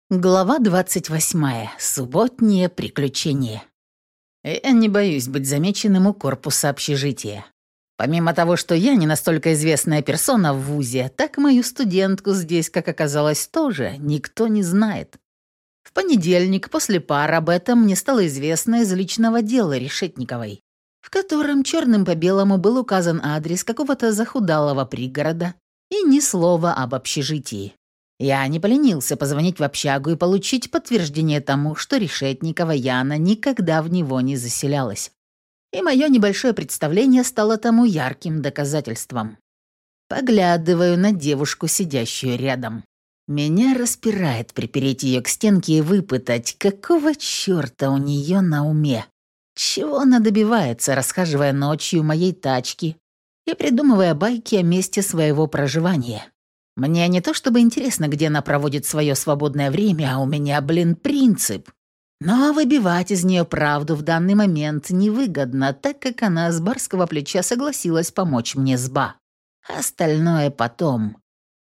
Глава 28. Субботнее приключение. Я не боюсь быть замеченным у корпуса общежития. Помимо того, что я не настолько известная персона в вузе, так мою студентку здесь, как оказалось, тоже никто не знает. В понедельник после пар об этом мне стало известно из личного дела Решетниковой, в котором черным по белому был указан адрес какого-то захудалого пригорода и ни слова об общежитии. Я не поленился позвонить в общагу и получить подтверждение тому, что Решетникова Яна никогда в него не заселялась. И мое небольшое представление стало тому ярким доказательством. Поглядываю на девушку, сидящую рядом. Меня распирает припереть ее к стенке и выпытать, какого черта у нее на уме. Чего она добивается, расхаживая ночью в моей тачке и придумывая байки о месте своего проживания. Мне не то чтобы интересно, где она проводит свое свободное время, а у меня, принцип. Но выбивать из нее правду в данный момент невыгодно, так как она с барского плеча согласилась помочь мне с БА. Остальное потом.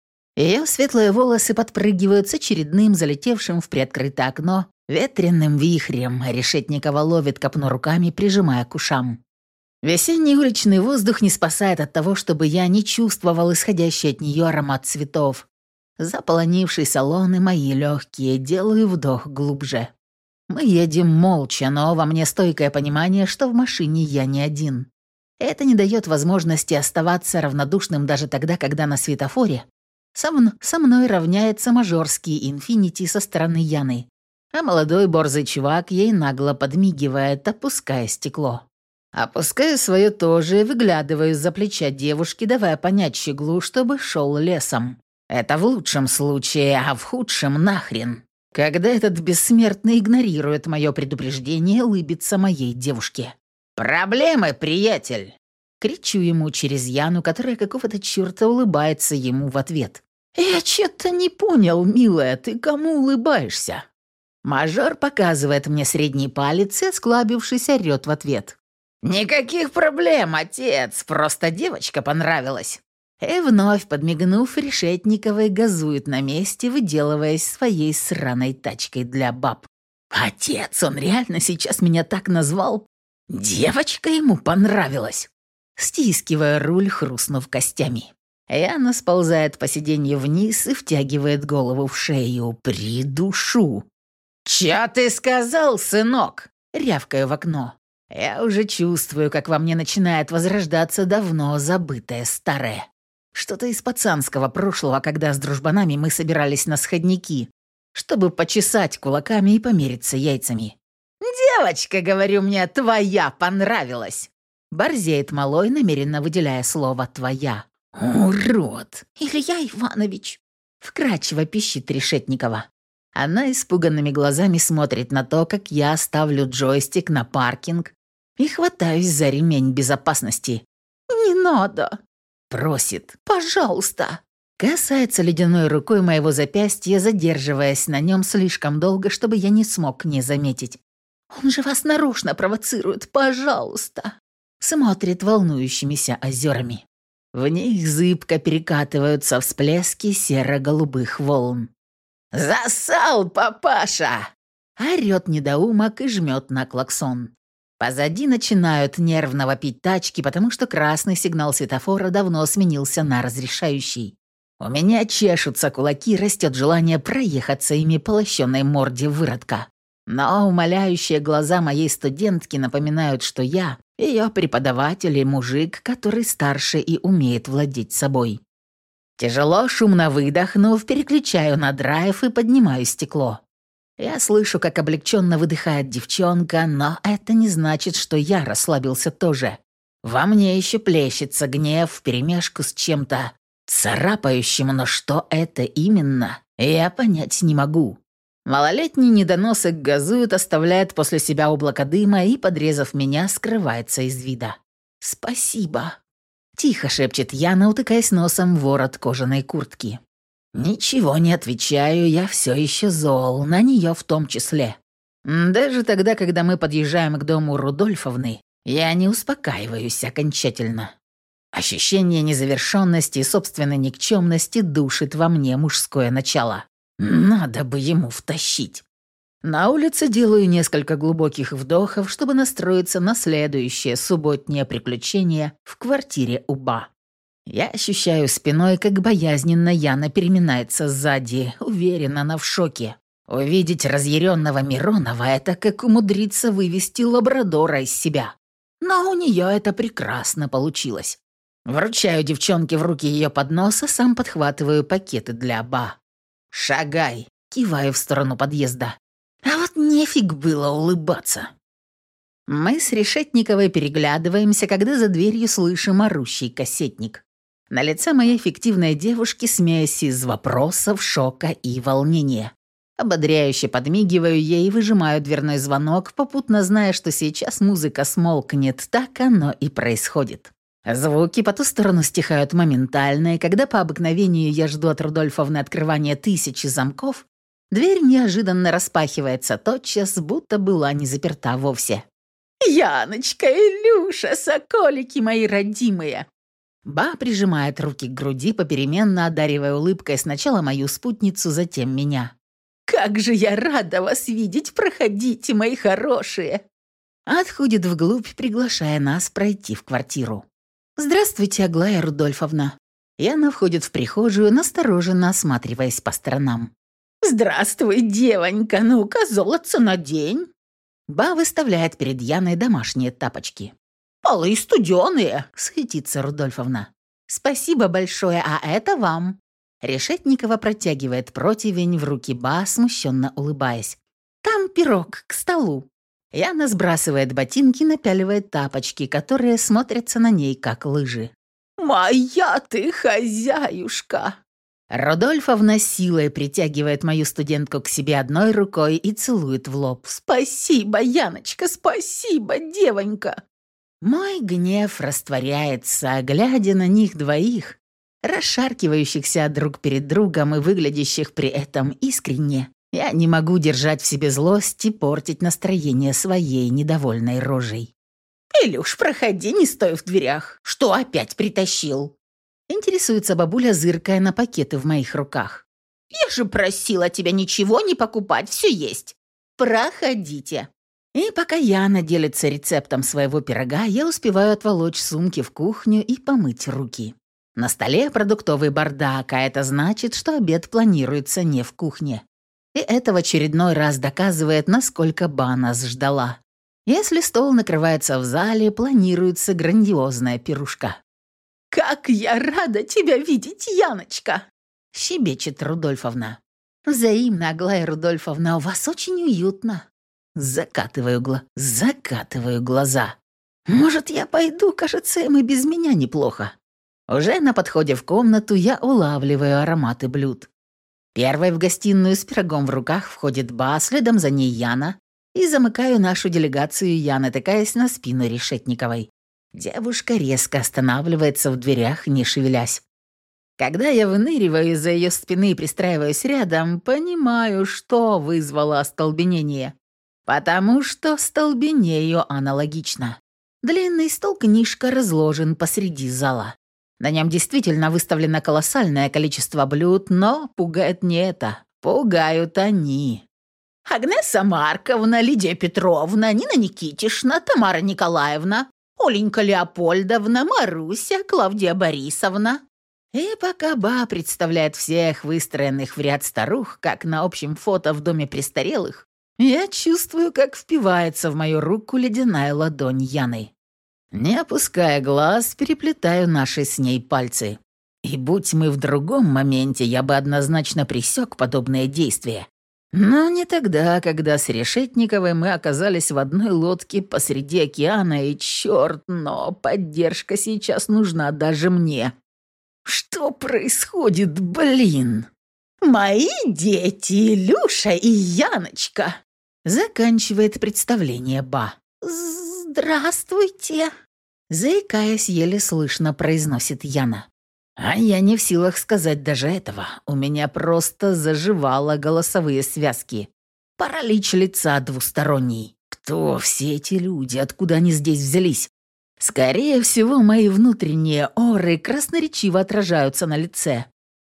Ее светлые волосы подпрыгивают с очередным залетевшим в приоткрытое окно ветреным вихрем, а Решетникова ловит копну руками, прижимая к ушам. Весенний уличный воздух не спасает от того, чтобы я не чувствовал исходящий от нее аромат цветов. Заполонивший салон и мои легкие, делаю вдох глубже. Мы едем молча, но во мне стойкое понимание, что в машине я не один. Это не дает возможности оставаться равнодушным даже тогда, когда на светофоре со мной равняется мажорский «Инфинити» со стороны Яны, а молодой борзый чувак ей нагло подмигивает, опуская стекло. Опускаю свое тоже и выглядываю из-за плеча девушки, давая понять щеглу, чтобы шел лесом. Это в лучшем случае, а в худшем нахрен. Когда этот бессмертный игнорирует мое предупреждение, улыбится моей девушке. «Проблемы, приятель!» Кричу ему через Яну, которая какого-то черта улыбается ему в ответ. «Я что-то не понял, милая, ты кому улыбаешься?» Мажор показывает мне средний палец и, осклабившись, орёт в ответ. «Никаких проблем, отец, просто девочка понравилась». И вновь, подмигнув, Решетниковой газует на месте, выделываясь своей сраной тачкой для баб. «Отец, он реально сейчас меня так назвал? Девочка ему понравилась». Стискивая руль, хрустнув костями. Яна сползает по сиденью вниз и втягивает голову в шею. «Придушу». «Чё ты сказал, сынок?» Рявкаю в окно. Я уже чувствую, как во мне начинает возрождаться давно забытое старое. Что-то из пацанского прошлого, когда с дружбанами мы собирались на сходники, чтобы почесать кулаками и помериться яйцами. «Девочка, говорю, мне твоя понравилась!» Борзеет малой, намеренно выделяя слово «твоя». «Урод! Илья Иванович!» Вкрадчиво пищит Решетникова. Она испуганными глазами смотрит на то, как я ставлю джойстик на паркинг и хватаюсь за ремень безопасности. «Не надо!» Просит. «Пожалуйста!» Касается ледяной рукой моего запястья, задерживаясь на нем слишком долго, чтобы я не смог не заметить. «Он же вас нарочно провоцирует! Пожалуйста!» Смотрит волнующимися озерами. В них зыбко перекатываются всплески серо-голубых волн. «Засал, папаша!» Орёт недоумок и жмет на клаксон. Позади начинают нервно вопить тачки, потому что красный сигнал светофора давно сменился на разрешающий. У меня чешутся кулаки, растет желание проехаться ими по лощеной морде выродка. Но умоляющие глаза моей студентки напоминают, что я ее преподаватель и мужик, который старше и умеет владеть собой. Тяжело, шумно выдохнув, переключаю на драйв и поднимаю стекло. Я слышу, как облегченно выдыхает девчонка, но это не значит, что я расслабился тоже. Во мне еще плещется гнев вперемешку с чем-то царапающим, но что это именно, я понять не могу. Малолетний недоносок газует, оставляет после себя облако дыма и, подрезав меня, скрывается из вида. «Спасибо», — тихо шепчет Яна, утыкаясь носом в ворот кожаной куртки. Ничего не отвечаю, я все еще зол, на нее в том числе. Даже тогда, когда мы подъезжаем к дому Рудольфовны, я не успокаиваюсь окончательно. Ощущение незавершенности и собственной никчемности душит во мне мужское начало. Надо бы ему втащить. На улице делаю несколько глубоких вдохов, чтобы настроиться на следующее субботнее приключение в квартире у Ба. Я ощущаю спиной, как боязненно Яна переминается сзади. Уверена, она в шоке. Увидеть разъяренного Миронова — это как умудриться вывести лабрадора из себя. Но у нее это прекрасно получилось. Вручаю девчонке в руки ее поднос, а сам подхватываю пакеты для Ба. «Шагай!» — киваю в сторону подъезда. А вот нефиг было улыбаться. Мы с Решетниковой переглядываемся, когда за дверью слышим орущий кассетник. На лице моей фиктивной девушки смесь из вопросов, шока и волнения. Ободряюще подмигиваю ей и выжимаю дверной звонок, попутно зная, что сейчас музыка смолкнет. Так оно и происходит. Звуки по ту сторону стихают моментально, и когда по обыкновению я жду от Рудольфовны открывания 1000 замков, дверь неожиданно распахивается тотчас, будто была не заперта вовсе. «Яночка, Илюша, соколики мои родимые!» Ба прижимает руки к груди, попеременно одаривая улыбкой сначала мою спутницу, затем меня. «Как же я рада вас видеть! Проходите, мои хорошие!» Отходит вглубь, приглашая нас пройти в квартиру. «Здравствуйте, Аглая Рудольфовна». Яна входит в прихожую, настороженно осматриваясь по сторонам. «Здравствуй, девонька, ну-ка, золотце надень!» Ба выставляет перед Яной домашние тапочки. «Полы студеные!» — схитится Рудольфовна. «Спасибо большое, а это вам!» Решетникова протягивает противень в руки Ба, смущенно улыбаясь. «Там пирог, к столу!» Яна сбрасывает ботинки, напяливает тапочки, которые смотрятся на ней, как лыжи. «Моя ты хозяюшка!» Рудольфовна силой притягивает мою студентку к себе одной рукой и целует в лоб. «Спасибо, Яночка, спасибо, девонька!» Мой гнев растворяется, глядя на них двоих, расшаркивающихся друг перед другом и выглядящих при этом искренне. Я не могу держать в себе злость и портить настроение своей недовольной рожей. «Илюш, проходи, не стой в дверях. Что опять притащил?» Интересуется бабуля, зыркая на пакеты в моих руках. «Я же просила тебя ничего не покупать, все есть. Проходите». И пока Яна делится рецептом своего пирога, я успеваю отволочь сумки в кухню и помыть руки. На столе продуктовый бардак, а это значит, что обед планируется не в кухне. И это в очередной раз доказывает, насколько Ба нас ждала. Если стол накрывается в зале, планируется грандиозная пирушка. «Как я рада тебя видеть, Яночка!» — щебечет Рудольфовна. «Взаимно, Аглая Рудольфовна, у вас очень уютно». Закатываю глаза. «Может, я пойду? Кажется, им и без меня неплохо». Уже на подходе в комнату я улавливаю ароматы блюд. Первой в гостиную с пирогом в руках входит Ба, следом за ней Яна, и замыкаю нашу делегацию я, натыкаясь на спину Решетниковой. Девушка резко останавливается в дверях, не шевелясь. Когда я выныриваю из-за ее спины и пристраиваюсь рядом, понимаю, что вызвало остолбенение. Потому что столбенею аналогично. Длинный стол-книжка разложен посреди зала. На нем действительно выставлено колоссальное количество блюд, но пугает не это. Пугают они. Агнеса Марковна, Лидия Петровна, Нина Никитишна, Тамара Николаевна, Оленька Леопольдовна, Маруся, Клавдия Борисовна. И пока Ба представляет всех выстроенных в ряд старух, как на общем фото в доме престарелых, я чувствую, как впивается в мою руку ледяная ладонь Яны. Не опуская глаз, переплетаю наши с ней пальцы. И будь мы в другом моменте, я бы однозначно пресек подобные действия. Но не тогда, когда с Решетниковой мы оказались в одной лодке посреди океана, и черт, но поддержка сейчас нужна даже мне. Что происходит, блин? «Мои дети, Илюша и Яночка!» Заканчивает представление Ба. «Здравствуйте!» Заикаясь, еле слышно произносит Яна. А я не в силах сказать даже этого. У меня просто заживало голосовые связки. Паралич лица двусторонний. Кто все эти люди? Откуда они здесь взялись? Скорее всего, мои внутренние оры красноречиво отражаются на лице.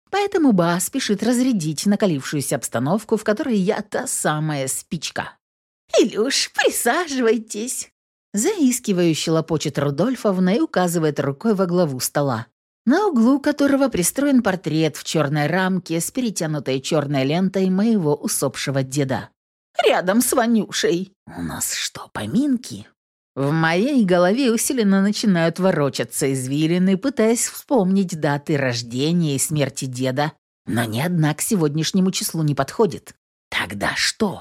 Поэтому Ба спешит разрядить накалившуюся обстановку, в которой я та самая спичка. «Илюш, присаживайтесь!» Заискивающе лопочет Рудольфовна и указывает рукой во главу стола, на углу которого пристроен портрет в черной рамке с перетянутой черной лентой моего усопшего деда. «Рядом с Ванюшей. У нас что, поминки?» В моей голове усиленно начинают ворочаться извилины, пытаясь вспомнить даты рождения и смерти деда, но ни одна к сегодняшнему числу не подходит. Тогда что?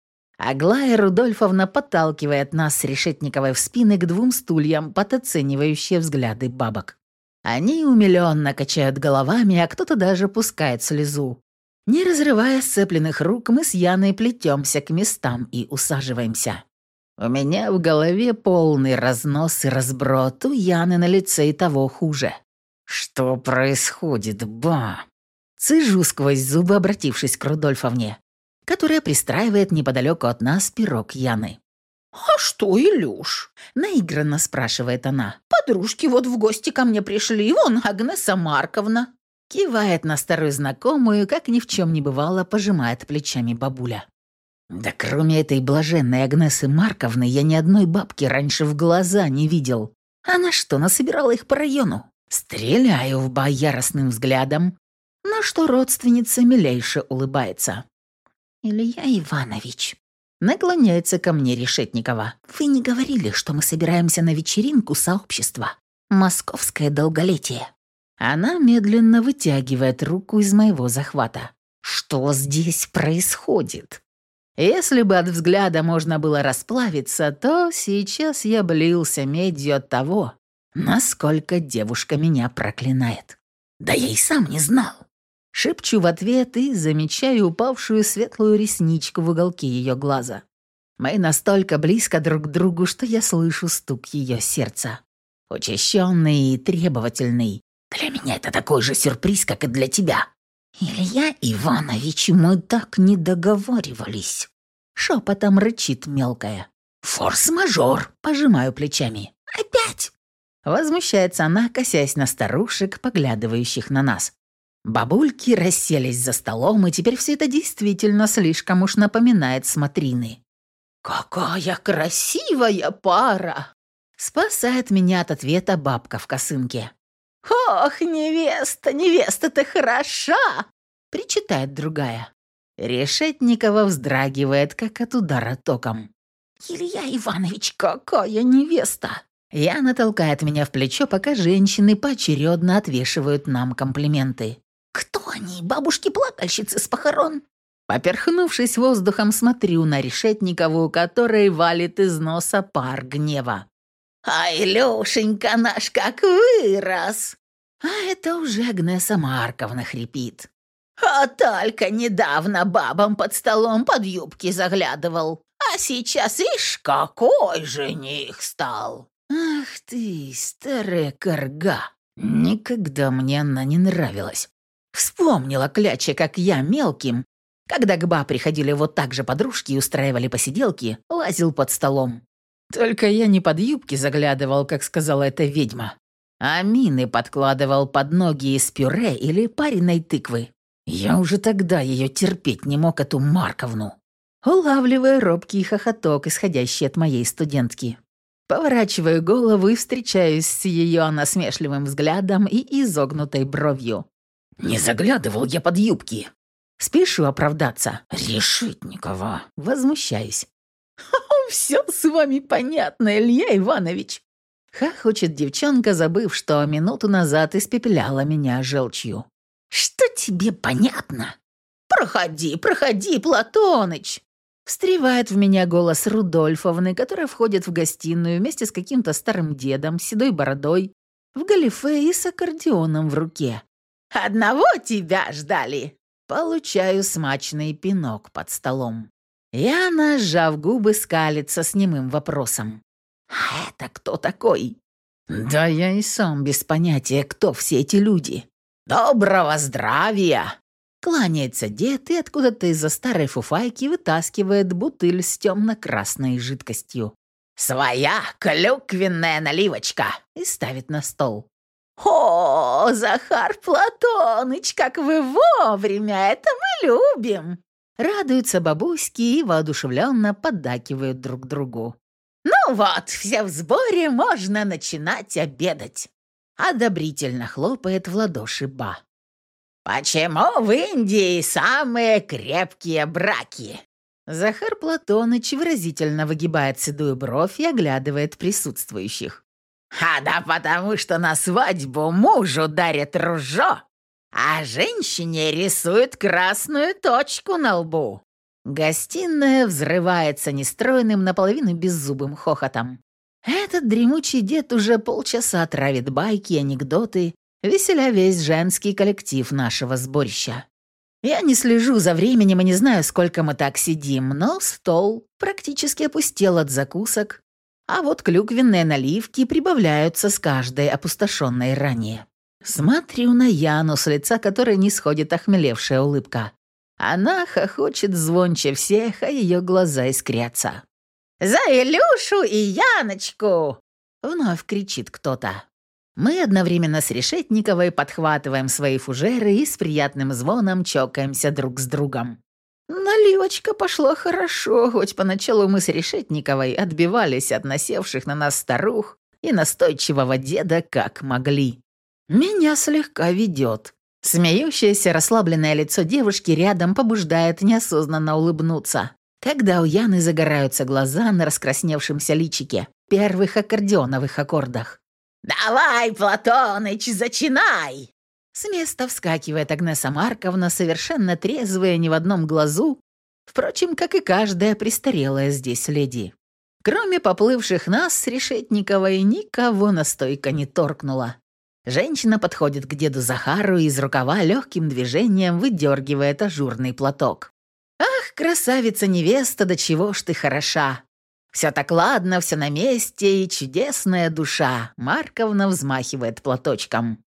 Аглая Рудольфовна подталкивает нас с Решетниковой в спины к двум стульям под оценивающие взгляды бабок. Они умиленно качают головами, а кто-то даже пускает слезу. Не разрывая сцепленных рук, мы с Яной плетемся к местам и усаживаемся. У меня в голове полный разнос и разброд, у Яны на лице и того хуже. «Что происходит, ба?» Цежу сквозь зубы, обратившись к Рудольфовне, которая пристраивает неподалеку от нас пирог Яны. «А что, Илюш?» – наигранно спрашивает она. «Подружки вот в гости ко мне пришли, вон Агнеса Марковна». Кивает на старую знакомую, как ни в чем не бывало, пожимает плечами бабуля. Да кроме этой блаженной Агнесы Марковны я ни одной бабки раньше в глаза не видел. Она что, насобирала их по району? Стреляю в Ба яростным взглядом, на что родственница милейше улыбается. «Илья Иванович», наклоняется ко мне Решетникова. «Вы не говорили, что мы собираемся на вечеринку сообщества? Московское долголетие». Она медленно вытягивает руку из моего захвата. «Что здесь происходит?» Если бы от взгляда можно было расплавиться, то сейчас я блился медью от того, насколько девушка меня проклинает. Да я и сам не знал. Шепчу в ответ и замечаю упавшую светлую ресничку в уголке ее глаза. Мы настолько близко друг к другу, что я слышу стук ее сердца. Учащенный и требовательный. Для меня это такой же сюрприз, как и для тебя. «Илья Иванович, мы так не договаривались», — шепотом рычит мелкая. «Форс-мажор», — пожимаю плечами. «Опять?» — возмущается она, косясь на старушек, поглядывающих на нас. Бабульки расселись за столом, и теперь все это действительно слишком уж напоминает смотрины. «Какая красивая пара!» — спасает меня от ответа бабка в косынке. «Ох, невеста, невеста-то хороша!» — причитает другая. Решетникова вздрагивает, как от удара током. «Илья Иванович, какая невеста!» Яна толкает меня в плечо, пока женщины поочередно отвешивают нам комплименты. «Кто они, бабушки-плакальщицы с похорон?» Поперхнувшись воздухом, смотрю на Решетникову, которой валит из носа пар гнева. «Ай, Лешенька наш как вырос!» А это уже Агнеса Марковна хрипит. «А только недавно бабам под столом под юбки заглядывал, а сейчас ишь какой жених стал!» «Ах ты, старая корга! Никогда мне она не нравилась. Вспомнила кляча, как я мелким, когда к Ба приходили вот так же подружки и устраивали посиделки, лазил под столом. Только я не под юбки заглядывал, как сказала эта ведьма, а мины подкладывал под ноги из пюре или пареной тыквы. Я уже тогда ее терпеть не мог, эту Марковну. Улавливая робкий хохоток, исходящий от моей студентки. Поворачиваю голову и встречаюсь с ее насмешливым взглядом и изогнутой бровью. «Не заглядывал я под юбки!» Спешу оправдаться. «Решетникова!» Возмущаюсь. «Все с вами понятно, Илья Иванович!» Хохочет девчонка, забыв, что минуту назад испепеляла меня желчью. «Что тебе понятно?» «Проходи, проходи, Платоныч!» Встревает в меня голос Рудольфовны, которая входит в гостиную вместе с каким-то старым дедом, с седой бородой, в галифе и с аккордеоном в руке. «Одного тебя ждали!» Получаю смачный пинок под столом. Яна, сжав губы, скалится с немым вопросом. «А это кто такой?» «Да я и сам без понятия, кто все эти люди». «Доброго здравия!» Кланяется дед и откуда-то из-за старой фуфайки вытаскивает бутыль с темно-красной жидкостью. «Своя клюквенная наливочка!» и ставит на стол. «О, Захар Платоныч, как вы вовремя! Это мы любим!» Радуются бабуськи и воодушевленно поддакивают друг другу. «Ну вот, все в сборе, можно начинать обедать!» Одобрительно хлопает в ладоши Ба. «Почему в Индии самые крепкие браки?» Захар Платоныч выразительно выгибает седую бровь и оглядывает присутствующих. Да потому что на свадьбу мужу дарят ружье, а женщине рисуют красную точку на лбу». Гостиная взрывается нестройным, наполовину беззубым хохотом. Этот дремучий дед уже полчаса травит байки и анекдоты, веселя весь женский коллектив нашего сборища. Я не слежу за временем и не знаю, сколько мы так сидим, но стол практически опустел от закусок, а вот клюквенные наливки прибавляются с каждой опустошенной ранее. Смотрю на Яну, с лица которой не сходит охмелевшая улыбка. Она хохочет звонче всех, а ее глаза искрятся. «За Илюшу и Яночку!» — вновь кричит кто-то. Мы одновременно с Решетниковой подхватываем свои фужеры и с приятным звоном чокаемся друг с другом. Наливочка пошла хорошо, хоть поначалу мы с Решетниковой отбивались от насевших на нас старух и настойчивого деда как могли. Меня слегка ведет. Смеющееся расслабленное лицо девушки рядом побуждает неосознанно улыбнуться, когда у Яны загораются глаза на раскрасневшемся личике первых аккордеоновых аккордах. «Давай, Платоныч, зачинай!» С места вскакивает Агнеса Марковна, совершенно трезвая, ни в одном глазу, впрочем, как и каждая престарелая здесь леди. Кроме поплывших нас с Решетниковой, никого настойка не торкнула. Женщина подходит к деду Захару и из рукава легким движением выдергивает ажурный платок. «Ах, красавица-невеста, до чего ж ты хороша! Все так ладно, все на месте и чудесная душа!» Марковна взмахивает платочком.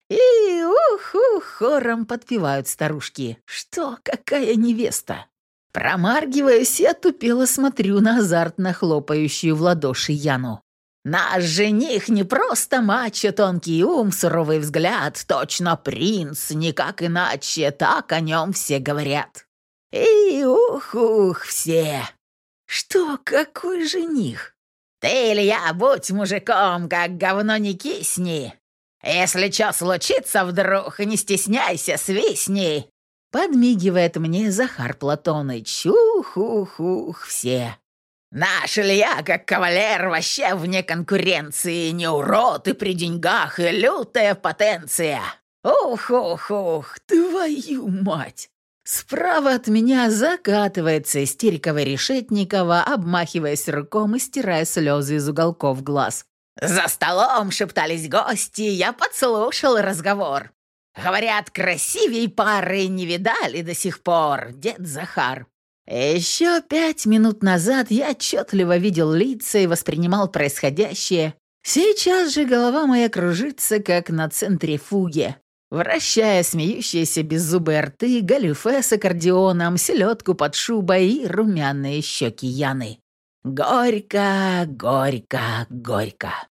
И ух-ух, хором подпевают старушки. «Что, какая невеста?» Промаргиваюсь и отупело смотрю на азартно хлопающую в ладоши Яну. «Наш жених не просто мачо, тонкий ум, суровый взгляд, точно принц, никак иначе, так о нем все говорят». И ух-ух, все. «Что, какой жених?» «Ты, Илья, будь мужиком, как говно не кисни. Если чё случится вдруг, не стесняйся, свистни!» Подмигивает мне Захар Платоныч. Ух-ух-ух, все. «Наш Илья, как кавалер, вообще вне конкуренции, не урод и при деньгах, и лютая потенция. Ух-ух-ух, твою мать!» Справа от меня закатывается истерикова Решетникова, обмахиваясь руком и стирая слезы из уголков глаз. «За столом шептались гости, я подслушал разговор. Говорят, красивей пары не видали до сих пор, дед Захар». Еще 5 минут назад я отчетливо видел лица и воспринимал происходящее. Сейчас же голова моя кружится, как на центрифуге, вращая смеющиеся беззубые рты, галифе с аккордеоном, селедку под шубой и румяные щеки Яны. Горько, горько, горько.